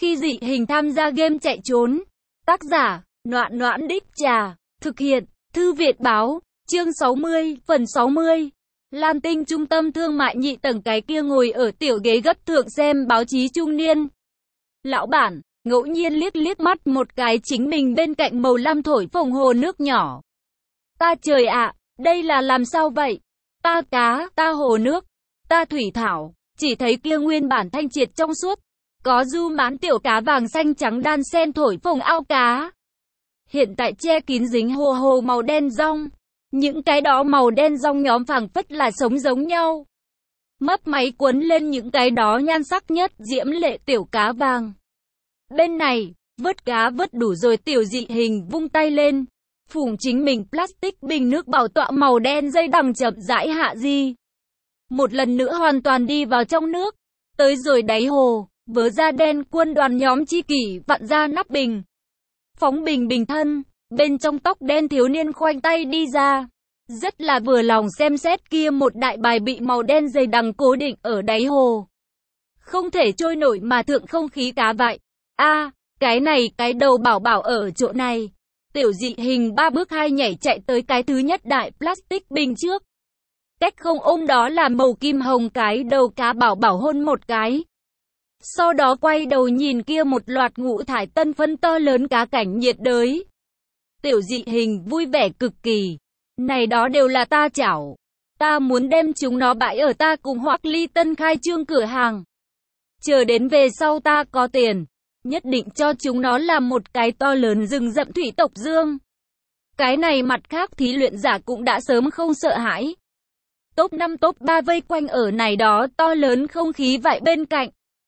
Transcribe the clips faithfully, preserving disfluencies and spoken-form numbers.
Khi dị hình tham gia game chạy trốn. Tác giả, Noãn Noãn Đích Trà. Thực hiện, Thư Việt Báo. Chương sáu mươi, phần sáu mươi. Lam Tinh trung tâm thương mại nhị tầng, cái kia ngồi ở tiểu ghế gấp thượng xem báo chí trung niên. Lão bản, ngẫu nhiên liếc liếc mắt một cái chính mình bên cạnh màu lam thổi phồng hồ nước nhỏ. Ta trời ạ, đây là làm sao vậy? Ta cá, ta hồ nước, ta thủy thảo, chỉ thấy kia nguyên bản thanh triệt trong suốt. Có du mán tiểu cá vàng xanh trắng đan sen thổi phồng ao cá. Hiện tại che kín dính hồ hồ màu đen rong. Những cái đó màu đen rong nhóm phảng phất là sống giống nhau. Mấp máy cuốn lên những cái đó nhan sắc nhất diễm lệ tiểu cá vàng. Bên này, vớt cá vớt đủ rồi, tiểu dị hình vung tay lên. Phủng chính mình plastic bình nước bảo tọa màu đen dây đằng chậm rãi hạ di. Một lần nữa hoàn toàn đi vào trong nước. Tới rồi đáy hồ, vớ da đen quân đoàn nhóm chi kỷ vặn ra nắp bình. Phóng bình bình thân, bên trong tóc đen thiếu niên khoanh tay đi ra. Rất là vừa lòng xem xét kia một đại bài bị màu đen dày đằng cố định ở đáy hồ. Không thể trôi nổi mà thượng không khí cá vậy. A, cái này cái đầu bảo bảo ở chỗ này. Tiểu dị hình ba bước hai nhảy chạy tới cái thứ nhất đại plastic bình trước. Cách không ôm đó là màu kim hồng cái đầu cá bảo bảo hôn một cái. Sau đó quay đầu nhìn kia một loạt ngũ thải tân phân to lớn cá cảnh nhiệt đới. Tiểu dị hình vui vẻ cực kỳ. Này đó đều là ta chảo. Ta muốn đem chúng nó bãi ở ta cùng Hoắc Ly tân khai trương cửa hàng. Chờ đến về sau ta có tiền, nhất định cho chúng nó làm một cái to lớn rừng rậm thủy tộc dương. Cái này mặt khác thí luyện giả cũng đã sớm không sợ hãi. Top năm top ba vây quanh ở này đó to lớn không khí vậy bên cạnh.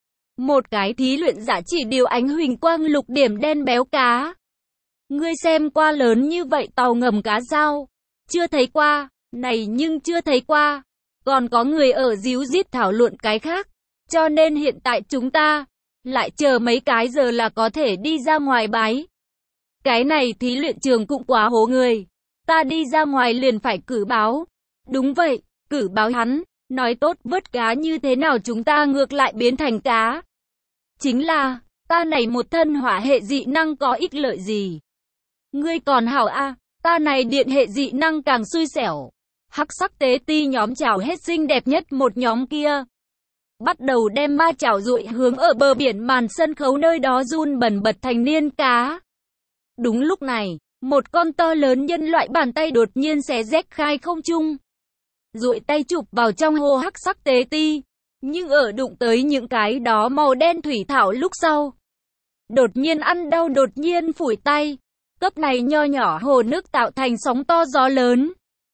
Một cái thí luyện giả chỉ điều ánh huỳnh quang lục điểm đen béo cá. Ngươi xem qua lớn như vậy tàu ngầm cá sao? Chưa thấy qua, này nhưng chưa thấy qua. Còn có người ở díu dít thảo luận cái khác. Cho nên hiện tại chúng ta lại chờ mấy cái giờ là có thể đi ra ngoài bái. Cái này thí luyện trường cũng quá hố người. Ta đi ra ngoài liền phải cử báo. Đúng vậy, cử báo hắn. Nói tốt vớt cá như thế nào chúng ta ngược lại biến thành cá. Chính là, ta này một thân hỏa hệ dị năng có ích lợi gì? Ngươi còn hảo a, à, ta này điện hệ dị năng càng xui xẻo. Hắc sắc tế ti nhóm chảo hết xinh đẹp nhất một nhóm kia. Bắt đầu đem ma chảo dụi hướng ở bờ biển màn sân khấu nơi đó run bần bật thành niên cá. Đúng lúc này, một con to lớn nhân loại bàn tay đột nhiên xé rách khai không trung. Dụi tay chụp vào trong hồ hắc sắc tế ti. Nhưng ở đụng tới những cái đó màu đen thủy thảo lúc sau. Đột nhiên ăn đau đột nhiên phủi tay. Cấp này nho nhỏ hồ nước tạo thành sóng to gió lớn.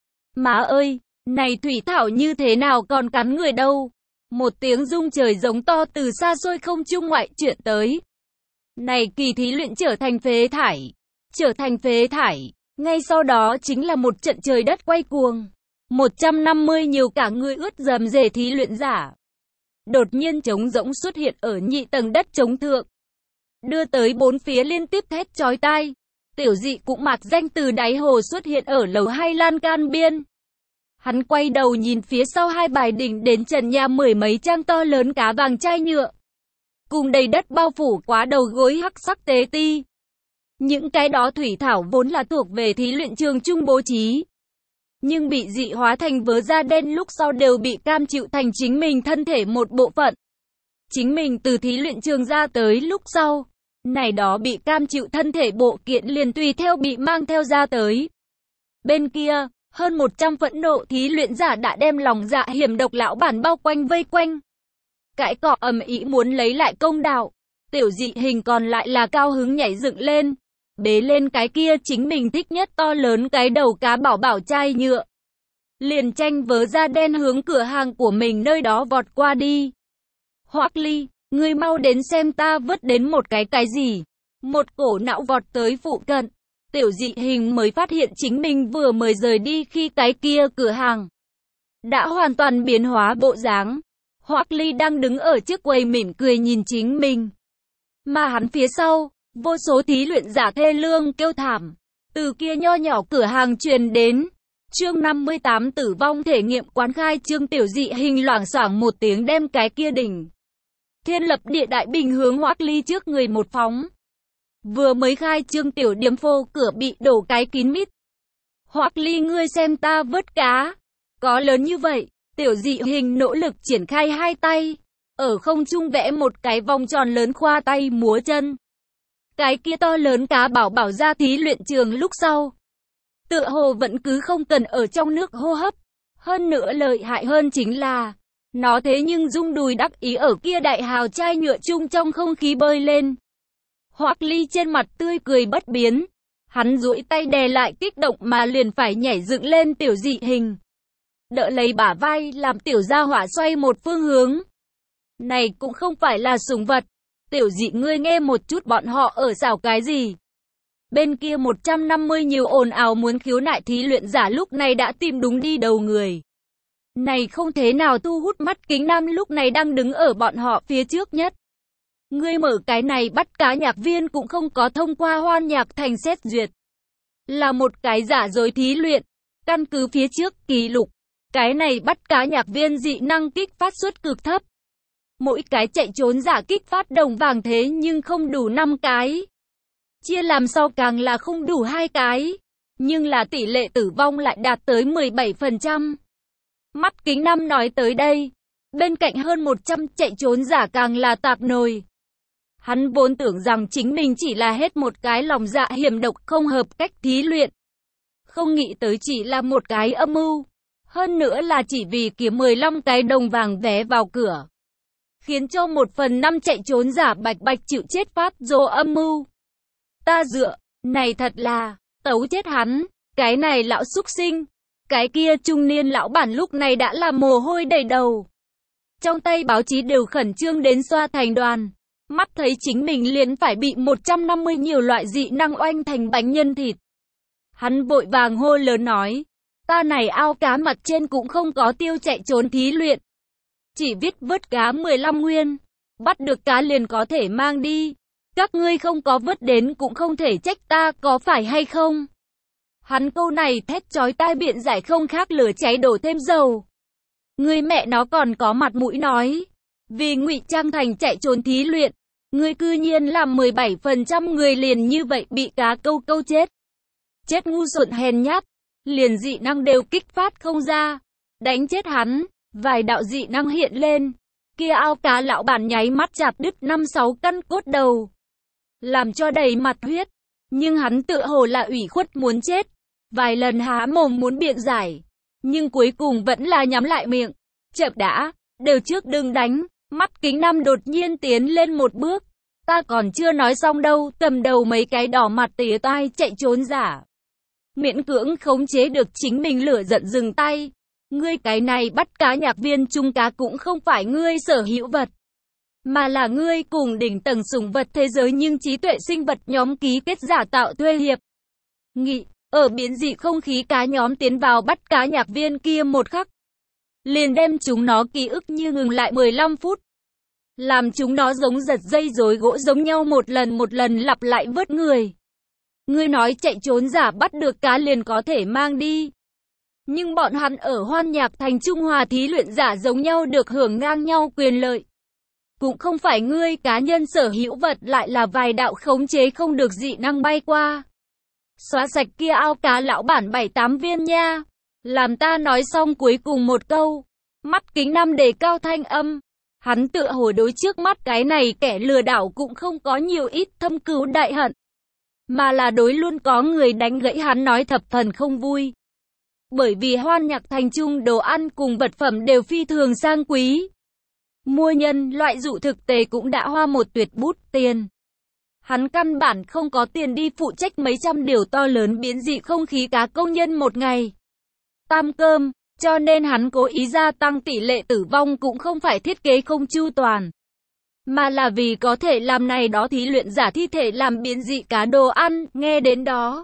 Má ơi, này thủy thảo như thế nào còn cắn người đâu. Một tiếng rung trời giống to từ xa xôi không trung ngoại chuyện tới. Này kỳ thí luyện trở thành phế thải. Trở thành phế thải. Ngay sau đó chính là một trận trời đất quay cuồng. một trăm năm mươi nhiều cả người ướt dầm dề thí luyện giả. Đột nhiên trống rỗng xuất hiện ở nhị tầng đất trống thượng. Đưa tới bốn phía liên tiếp thét chói tai. Tiểu dị cũng mạc danh từ đáy hồ xuất hiện ở lầu hai lan can biên. Hắn quay đầu nhìn phía sau hai bài đỉnh đến trần nhà mười mấy trang to lớn cá vàng chai nhựa. Cùng đầy đất bao phủ quá đầu gối hắc sắc tế ti. Những cái đó thủy thảo vốn là thuộc về thí luyện trường trung bố trí. Nhưng bị dị hóa thành vớ da đen lúc sau đều bị cam chịu thành chính mình thân thể một bộ phận. Chính mình từ thí luyện trường ra tới lúc sau. Này đó bị cam chịu thân thể bộ kiện liền tùy theo bị mang theo ra tới. Bên kia, hơn một trăm phẫn nộ thí luyện giả đã đem lòng dạ hiểm độc lão bản bao quanh vây quanh. Cãi cọ ầm ĩ muốn lấy lại công đạo. Tiểu dị hình còn lại là cao hứng nhảy dựng lên. Bế lên cái kia chính mình thích nhất to lớn cái đầu cá bảo bảo chai nhựa. Liền tranh vớ da đen hướng cửa hàng của mình nơi đó vọt qua đi. Hoắc Ly, ngươi mau đến xem ta vớt đến một cái cái gì. Một cổ não vọt tới phụ cận. Tiểu dị hình mới phát hiện chính mình vừa mới rời đi khi cái kia cửa hàng đã hoàn toàn biến hóa bộ dáng. Hoắc Ly đang đứng ở trước quầy mỉm cười nhìn chính mình. Mà hắn phía sau, vô số thí luyện giả thê lương kêu thảm. Từ kia nho nhỏ cửa hàng truyền đến. Chương năm mươi tám tử vong thể nghiệm quán khai trương tiểu dị hình loảng xoảng một tiếng đem cái kia đỉnh. thiên lập địa đại bình hướng Hoắc Ly trước người một phóng. Vừa mới khai trương tiểu điếm phô cửa bị đổ cái kín mít. Hoắc Ly ngươi xem ta vớt cá. Có lớn như vậy, tiểu dị hình nỗ lực triển khai hai tay. Ở không trung vẽ một cái vòng tròn lớn khoa tay múa chân. Cái kia to lớn cá bảo bảo ra thí luyện trường lúc sau. Tựa hồ vẫn cứ không cần ở trong nước hô hấp. Hơn nữa lợi hại hơn chính là, nó thế nhưng rung đùi đắc ý ở kia đại hào chai nhựa chung trong không khí bơi lên. Hoắc Ly trên mặt tươi cười bất biến. Hắn duỗi tay đè lại kích động mà liền phải nhảy dựng lên tiểu dị hình. Đỡ lấy bả vai làm tiểu gia hỏa xoay một phương hướng. Này cũng không phải là sủng vật. Tiểu dị ngươi nghe một chút bọn họ ở xảo cái gì. Bên kia một trăm năm mươi nhiều ồn ào muốn khiếu nại thí luyện giả lúc này đã tìm đúng đi đầu người. Này không thế nào thu hút mắt Kính Nam lúc này đang đứng ở bọn họ phía trước nhất. Ngươi mở cái này bắt cá nhạc viên cũng không có thông qua hoan nhạc thành xét duyệt. Là một cái giả dối thí luyện. Căn cứ phía trước kỷ lục. Cái này bắt cá nhạc viên dị năng kích phát suất cực thấp. Mỗi cái chạy trốn giả kích phát đồng vàng thế nhưng không đủ năm cái. Chia làm sau càng là không đủ hai cái. Nhưng là tỷ lệ tử vong lại đạt tới mười bảy phần trăm. Mắt Kính Nam nói tới đây. Bên cạnh hơn một trăm chạy trốn giả càng là tạc nồi. Hắn vốn tưởng rằng chính mình chỉ là hết một cái lòng dạ hiểm độc không hợp cách thí luyện. Không nghĩ tới chỉ là một cái âm mưu. Hơn nữa là chỉ vì kiếm mười lăm cái đồng vàng vé vào cửa. Khiến cho một phần năm chạy trốn giả bạch bạch chịu chết phát dô âm mưu. Ta dựa, này thật là, tấu chết hắn, cái này lão xúc sinh. Cái kia trung niên lão bản lúc này đã là mồ hôi đầy đầu. Trong tay báo chí đều khẩn trương đến xoa thành đoàn. Mắt thấy chính mình liền phải bị một trăm năm mươi nhiều loại dị năng oanh thành bánh nhân thịt. Hắn vội vàng hô lớn nói. Ta này ao cá mặt trên cũng không có tiêu chạy trốn thí luyện. Chỉ viết vớt cá mười lăm nguyên. Bắt được cá liền có thể mang đi. Các ngươi không có vớt đến cũng không thể trách ta có phải hay không. Hắn câu này thét chói tai biện giải không khác lửa cháy đổ thêm dầu. Ngươi mẹ nó còn có mặt mũi nói. Vì ngụy trang thành chạy trốn thí luyện. Ngươi cư nhiên làm mười bảy phần trăm người liền như vậy bị cá câu câu chết. Chết ngu xuẩn hèn nhát. Liền dị năng đều kích phát không ra. Đánh chết hắn. Vài đạo dị năng hiện lên. Kia ao cá lão bản nháy mắt chặt đứt năm sáu căn cốt đầu. Làm cho đầy mặt huyết. Nhưng hắn tự hồ là ủy khuất muốn chết. Vài lần há mồm muốn biện giải. Nhưng cuối cùng vẫn là nhắm lại miệng. Chậm đã. Đều trước đừng đánh. Mắt Kính Nam đột nhiên tiến lên một bước. Ta còn chưa nói xong đâu. Cầm đầu mấy cái đỏ mặt tía tai chạy trốn giả. Miễn cưỡng khống chế được chính mình lửa giận dừng tay. Ngươi cái này bắt cá nhạc viên chung cá cũng không phải ngươi sở hữu vật. Mà là ngươi cùng đỉnh tầng sủng vật thế giới nhưng trí tuệ sinh vật nhóm ký kết giả tạo thuê hiệp. Nghị, ở biến dị không khí cá nhóm tiến vào bắt cá nhạc viên kia một khắc. Liền đem chúng nó ký ức như ngừng lại mười lăm phút. Làm chúng nó giống giật dây rối gỗ giống nhau một lần một lần lặp lại vớt người. Ngươi nói chạy trốn giả bắt được cá liền có thể mang đi. Nhưng bọn hắn ở hoan nhạc thành Trung Hòa thí luyện giả giống nhau được hưởng ngang nhau quyền lợi. Cũng không phải ngươi cá nhân sở hữu vật lại là vài đạo khống chế không được dị năng bay qua. Xóa sạch kia ao cá lão bản bảy tám viên nha. Làm ta nói xong cuối cùng một câu. Mắt Kính Nam đề cao thanh âm. Hắn tựa hồ đối trước mắt cái này kẻ lừa đảo cũng không có nhiều ít thâm cừu đại hận. Mà là đối luôn có người đánh gãy hắn nói thập phần không vui. Bởi vì hoan nhạc thành trung đồ ăn cùng vật phẩm đều phi thường sang quý. Mua nhân loại dụ thực tế cũng đã hoa một tuyệt bút tiền. Hắn căn bản không có tiền đi phụ trách mấy trăm điều to lớn biến dị không khí cá công nhân một ngày. Tam cơm, cho nên hắn cố ý gia tăng tỷ lệ tử vong cũng không phải thiết kế không chu toàn. Mà là vì có thể làm này đó thí luyện giả thi thể làm biến dị cá đồ ăn, nghe đến đó.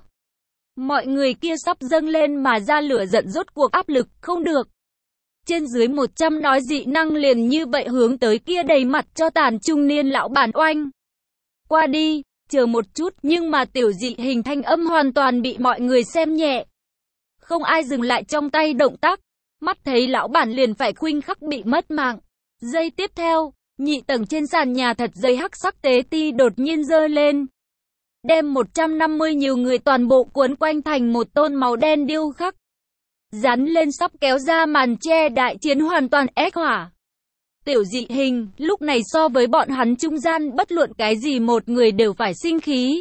Mọi người kia sắp dâng lên mà ra lửa giận rốt cuộc áp lực, không được. Trên dưới một trăm nói dị năng liền như vậy hướng tới kia đầy mặt cho tàn trung niên lão bản oanh. Qua đi, chờ một chút nhưng mà tiểu dị hình thanh âm hoàn toàn bị mọi người xem nhẹ. Không ai dừng lại trong tay động tác, mắt thấy lão bản liền phải khuynh khắc bị mất mạng. Giây tiếp theo, nhị tầng trên sàn nhà thật dây hắc sắc tế ti đột nhiên giơ lên. Đem một trăm năm mươi nhiều người toàn bộ cuốn quanh thành một tôn màu đen điêu khắc. Dán lên sắp kéo ra màn che đại chiến hoàn toàn ép hỏa. Tiểu Dị Hình, lúc này so với bọn hắn trung gian bất luận cái gì một người đều phải sinh khí.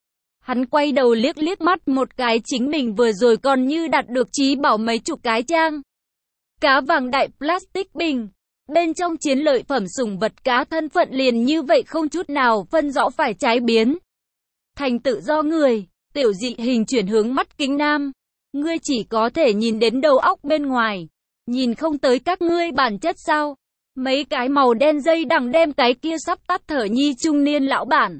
Hắn quay đầu liếc liếc mắt một cái chính mình vừa rồi còn như đạt được trí bảo mấy chục cái trang. Cá vàng đại plastic bình. Bên trong chiến lợi phẩm sủng vật cá thân phận liền như vậy không chút nào phân rõ phải trái biến. Thành tự do người, Tiểu Dị Hình chuyển hướng mắt Kính Nam. Ngươi chỉ có thể nhìn đến đầu óc bên ngoài. Nhìn không tới các ngươi bản chất sao? Mấy cái màu đen dây đằng đem cái kia sắp tắt thở nhi trung niên lão bản.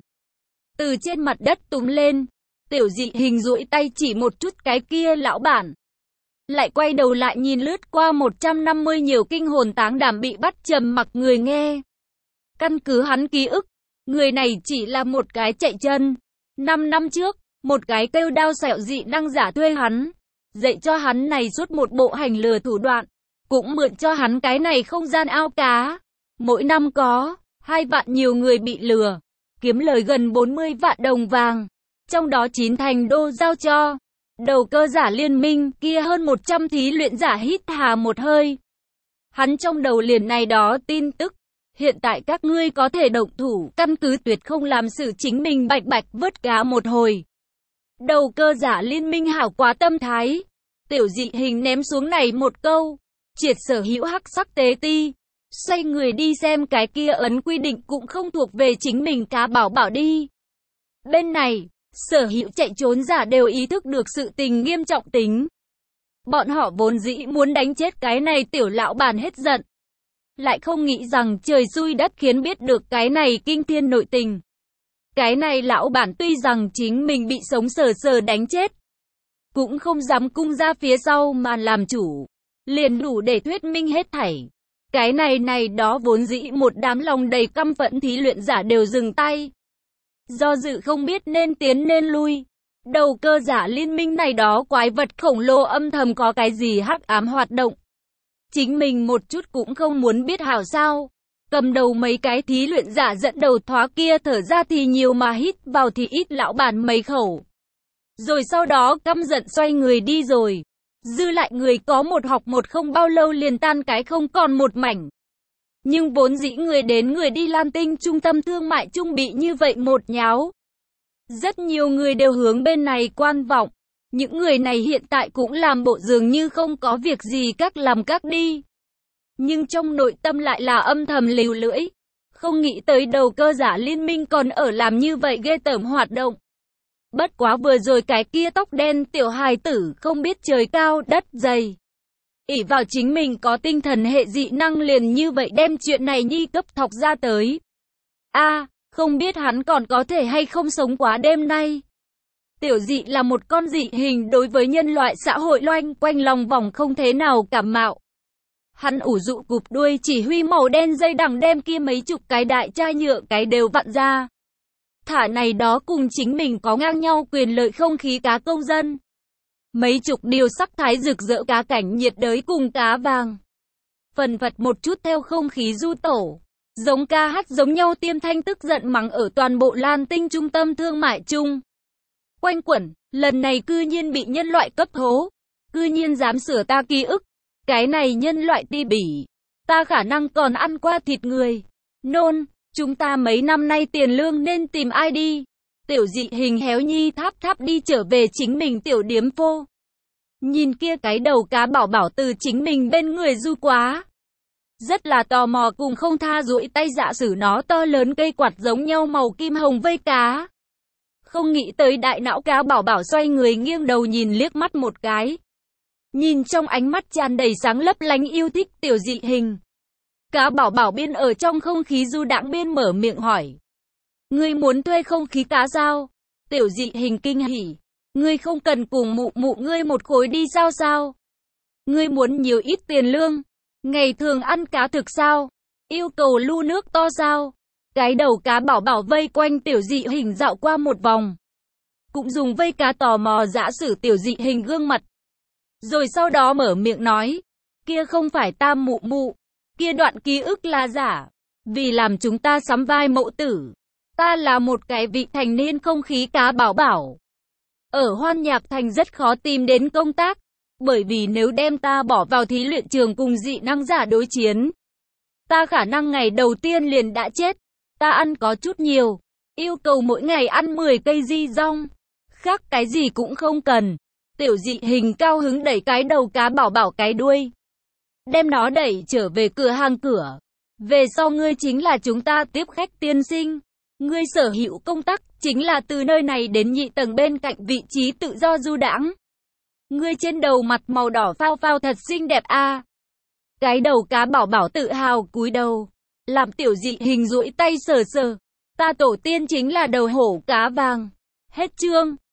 Từ trên mặt đất túm lên. Tiểu Dị Hình duỗi tay chỉ một chút cái kia lão bản. Lại quay đầu lại nhìn lướt qua một trăm năm mươi nhiều kinh hồn táng đảm bị bắt trầm mặc người nghe. Căn cứ hắn ký ức, người này chỉ là một cái chạy chân. Năm năm trước, một cái kêu đao sẹo dị năng giả thuê hắn. Dạy cho hắn này suốt một bộ hành lừa thủ đoạn. Cũng mượn cho hắn cái này không gian ao cá. Mỗi năm có hai vạn nhiều người bị lừa. Kiếm lời gần bốn mươi vạn đồng vàng. Trong đó chín thành đô giao cho đầu cơ giả liên minh kia hơn một trăm thí luyện giả hít hà một hơi. Hắn trong đầu liền này đó tin tức. Hiện tại các ngươi có thể động thủ, căn cứ tuyệt không làm sự chính mình bạch bạch vớt cá một hồi. Đầu cơ giả liên minh hảo quá tâm thái. Tiểu Dị Hình ném xuống này một câu. Triệt sở hữu hắc sắc tế ti. Xoay người đi xem cái kia ấn quy định cũng không thuộc về chính mình cá bảo bảo đi. Bên này, sở hữu chạy trốn giả đều ý thức được sự tình nghiêm trọng tính. Bọn họ vốn dĩ muốn đánh chết cái này tiểu lão bản hết giận. Lại không nghĩ rằng trời xui đất khiến biết được cái này kinh thiên nội tình. Cái này lão bản tuy rằng chính mình bị sống sờ sờ đánh chết. Cũng không dám cung ra phía sau mà làm chủ. Liền đủ để thuyết minh hết thảy. Cái này này đó vốn dĩ một đám lòng đầy căm phẫn thí luyện giả đều dừng tay. Do dự không biết nên tiến nên lui. Đầu cơ giả liên minh này đó quái vật khổng lồ âm thầm có cái gì hắc ám hoạt động. Chính mình một chút cũng không muốn biết hảo sao. Cầm đầu mấy cái thí luyện giả dẫn đầu thoá kia thở ra thì nhiều mà hít vào thì ít lão bản mấy khẩu. Rồi sau đó căm giận xoay người đi rồi. Dư lại người có một học một không bao lâu liền tan cái không còn một mảnh. Nhưng vốn dĩ người đến người đi Lam Tinh trung tâm thương mại trung bị như vậy một nháo. Rất nhiều người đều hướng bên này quan vọng. Những người này hiện tại cũng làm bộ dường như không có việc gì các làm các đi. Nhưng trong nội tâm lại là âm thầm lèo lưỡi. Không nghĩ tới đầu cơ giả liên minh còn ở làm như vậy ghê tởm hoạt động. Bất quá vừa rồi cái kia tóc đen tiểu hài tử không biết trời cao đất dày. ỷ vào chính mình có tinh thần hệ dị năng liền như vậy đem chuyện này nhi cấp thọc ra tới. A, à, không biết hắn còn có thể hay không sống quá đêm nay. Tiểu dị là một con dị hình đối với nhân loại xã hội loanh quanh lòng vòng không thế nào cảm mạo. Hắn ủ dụ cụp đuôi chỉ huy màu đen dây đằng đem kia mấy chục cái đại chai nhựa cái đều vặn ra. Thả này đó cùng chính mình có ngang nhau quyền lợi không khí cá công dân. Mấy chục điều sắc thái rực rỡ cá cảnh nhiệt đới cùng cá vàng. Phần vật một chút theo không khí du tổ. Giống ca hát giống nhau tiêm thanh tức giận mắng ở toàn bộ Lan Tinh trung tâm thương mại chung. Quanh quẩn, lần này cư nhiên bị nhân loại cấp hố. Cư nhiên dám sửa ta ký ức. Cái này nhân loại ti bỉ. Ta khả năng còn ăn qua thịt người. Nôn, chúng ta mấy năm nay tiền lương nên tìm ai đi. Tiểu dị hình héo nhi tháp tháp đi trở về chính mình tiểu điếm phô. Nhìn kia cái đầu cá bảo bảo từ chính mình bên người du quá. Rất là tò mò cùng không tha duỗi tay dạ sử nó to lớn cây quạt giống nhau màu kim hồng vây cá. Không nghĩ tới đại não cá bảo bảo xoay người nghiêng đầu nhìn liếc mắt một cái. Nhìn trong ánh mắt tràn đầy sáng lấp lánh yêu thích tiểu dị hình. Cá bảo bảo biên ở trong không khí du đãng biên mở miệng hỏi. Ngươi muốn thuê không khí cá sao? Tiểu dị hình kinh hỉ. Ngươi không cần cùng mụ mụ ngươi một khối đi sao sao? Ngươi muốn nhiều ít tiền lương? Ngày thường ăn cá thực sao? Yêu cầu lu nước to sao? Cái đầu cá bảo bảo vây quanh tiểu dị hình dạo qua một vòng. Cũng dùng vây cá tò mò dã sử tiểu dị hình gương mặt. Rồi sau đó mở miệng nói. Kia không phải ta mụ mụ. Kia đoạn ký ức là giả. vì làm chúng ta sắm vai mẫu tử. Ta là một cái vị thành niên không khí cá bảo bảo. Ở Hoan Nhạc Thành rất khó tìm đến công tác, bởi vì nếu đem ta bỏ vào thí luyện trường cùng dị năng giả đối chiến, ta khả năng ngày đầu tiên liền đã chết. Ta ăn có chút nhiều, yêu cầu mỗi ngày ăn mười cây di rong, khác cái gì cũng không cần. Tiểu Dị Hình cao hứng đẩy cái đầu cá bảo bảo cái đuôi, đem nó đẩy trở về cửa hàng cửa. Về sau ngươi chính là chúng ta tiếp khách tiên sinh. Ngươi sở hữu công tác chính là từ nơi này đến nhị tầng bên cạnh vị trí tự do du đãng. Ngươi trên đầu mặt màu đỏ phao phao thật xinh đẹp a. À. Cái đầu cá bảo bảo tự hào cúi đầu, làm Tiểu Dị Hình duỗi tay sờ sờ. Ta tổ tiên chính là đầu hổ cá vàng. Hết chương.